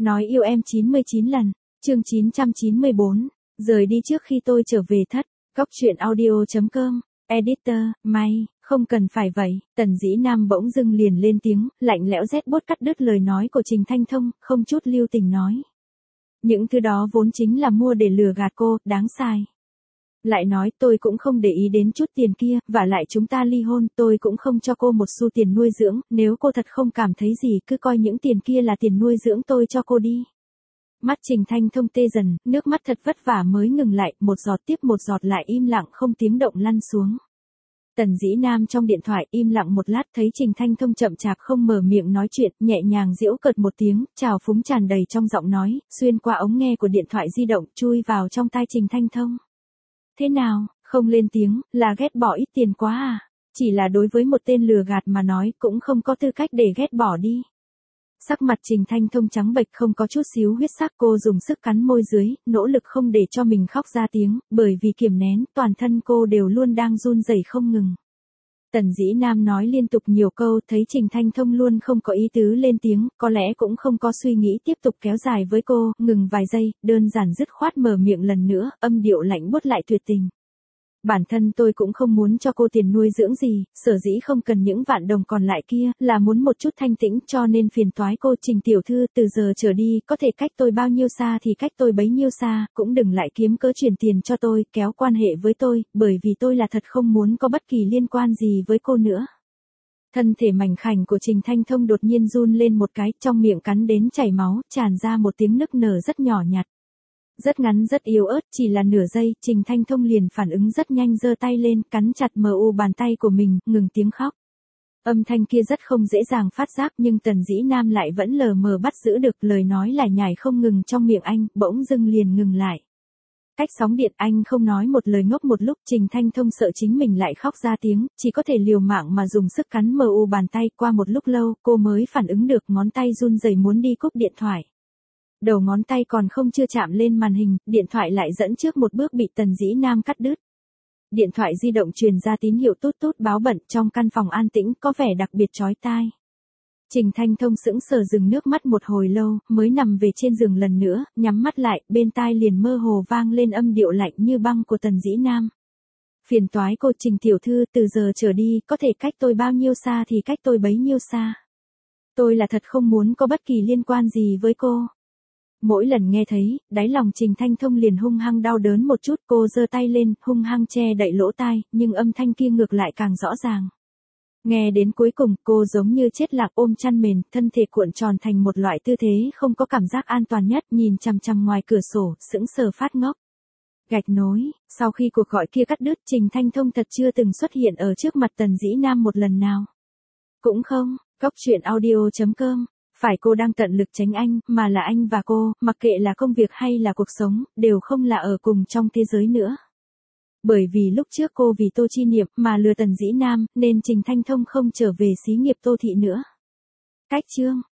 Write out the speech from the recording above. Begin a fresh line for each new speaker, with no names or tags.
Nói yêu em 99 lần. Chương 994. Rời đi trước khi tôi trở về thất. Góc truyện audio.com. Editor, May, không cần phải vậy. Tần Dĩ Nam bỗng dưng liền lên tiếng, lạnh lẽo rét buốt cắt đứt lời nói của Trình Thanh Thông, không chút lưu tình nói. Những thứ đó vốn chính là mua để lừa gạt cô, đáng sai. Lại nói tôi cũng không để ý đến chút tiền kia, và lại chúng ta ly hôn, tôi cũng không cho cô một xu tiền nuôi dưỡng, nếu cô thật không cảm thấy gì cứ coi những tiền kia là tiền nuôi dưỡng tôi cho cô đi. Mắt Trình Thanh Thông tê dần, nước mắt thật vất vả mới ngừng lại, một giọt tiếp một giọt lại im lặng không tiếng động lăn xuống. Tần Dĩ Nam trong điện thoại im lặng một lát thấy Trình Thanh Thông chậm chạp không mở miệng nói chuyện, nhẹ nhàng giễu cợt một tiếng, trào phúng tràn đầy trong giọng nói, xuyên qua ống nghe của điện thoại di động chui vào trong tai Trình Thanh Thông. Thế nào, không lên tiếng, là ghét bỏ ít tiền quá à? Chỉ là đối với một tên lừa gạt mà nói cũng không có tư cách để ghét bỏ đi. Sắc mặt Trình Thanh Thông trắng bệch không có chút xíu huyết sắc, cô dùng sức cắn môi dưới, nỗ lực không để cho mình khóc ra tiếng, bởi vì kiềm nén, toàn thân cô đều luôn đang run rẩy không ngừng. Tần Dĩ Nam nói liên tục nhiều câu, thấy Trình Thanh Thông luôn không có ý tứ lên tiếng, có lẽ cũng không có suy nghĩ tiếp tục kéo dài với cô, ngừng vài giây, đơn giản dứt khoát mở miệng lần nữa, âm điệu lạnh buốt lại tuyệt tình. Bản thân tôi cũng không muốn cho cô tiền nuôi dưỡng gì, sở dĩ không cần những vạn đồng còn lại kia, là muốn một chút thanh tĩnh, cho nên phiền toái cô. Trình tiểu thư, từ giờ trở đi, có thể cách tôi bao nhiêu xa thì cách tôi bấy nhiêu xa, cũng đừng lại kiếm cớ chuyển tiền cho tôi, kéo quan hệ với tôi, bởi vì tôi là thật không muốn có bất kỳ liên quan gì với cô nữa. Thân thể mảnh khảnh của Trình Thanh Thông đột nhiên run lên một cái, trong miệng cắn đến chảy máu, tràn ra một tiếng nức nở rất nhỏ nhặt. Rất ngắn rất yếu ớt, chỉ là nửa giây, Trình Thanh Thông liền phản ứng rất nhanh, giơ tay lên, cắn chặt bàn tay của mình, ngừng tiếng khóc. Âm thanh kia rất không dễ dàng phát giác, nhưng Tần Dĩ Nam lại vẫn lờ mờ bắt giữ được, lời nói lải nhải không ngừng trong miệng anh, bỗng dưng liền ngừng lại. Cách sóng điện, anh không nói một lời, ngốc một lúc. Trình Thanh Thông sợ chính mình lại khóc ra tiếng, chỉ có thể liều mạng mà dùng sức cắn bàn tay. Qua một lúc lâu, cô mới phản ứng được, ngón tay run rẩy muốn đi cúp điện thoại. Đầu ngón tay còn không chưa chạm lên màn hình, điện thoại lại dẫn trước một bước bị Tần Dĩ Nam cắt đứt. Điện thoại di động truyền ra tín hiệu tút tút báo bận, trong căn phòng an tĩnh có vẻ đặc biệt chói tai. Trình Thanh Thông sững sờ dừng nước mắt một hồi lâu, mới nằm về trên giường lần nữa, nhắm mắt lại, bên tai liền mơ hồ vang lên âm điệu lạnh như băng của Tần Dĩ Nam. Phiền toái cô. Trình tiểu thư, từ giờ trở đi, có thể cách tôi bao nhiêu xa thì cách tôi bấy nhiêu xa. Tôi là thật không muốn có bất kỳ liên quan gì với cô. Mỗi lần nghe thấy, đáy lòng Trình Thanh Thông liền hung hăng đau đớn một chút, cô giơ tay lên, hung hăng che đậy lỗ tai, nhưng âm thanh kia ngược lại càng rõ ràng. Nghe đến cuối cùng, cô giống như chết lạc ôm chăn mền, thân thể cuộn tròn thành một loại tư thế không có cảm giác an toàn nhất, nhìn chằm chằm ngoài cửa sổ, sững sờ phát ngốc. Gạch nối, sau khi cuộc gọi kia cắt đứt, Trình Thanh Thông thật chưa từng xuất hiện ở trước mặt Tần Dĩ Nam một lần nào. Cũng không, góc truyện audio.com. Phải cô đang tận lực tránh anh, mà là anh và cô, mặc kệ là công việc hay là cuộc sống, đều không là ở cùng trong thế giới nữa. Bởi vì lúc trước cô vì Tô Chi Niệm mà lừa Tần Dĩ Nam, nên Trình Thanh Thông không trở về xí nghiệp Tô Thị nữa. Cách chương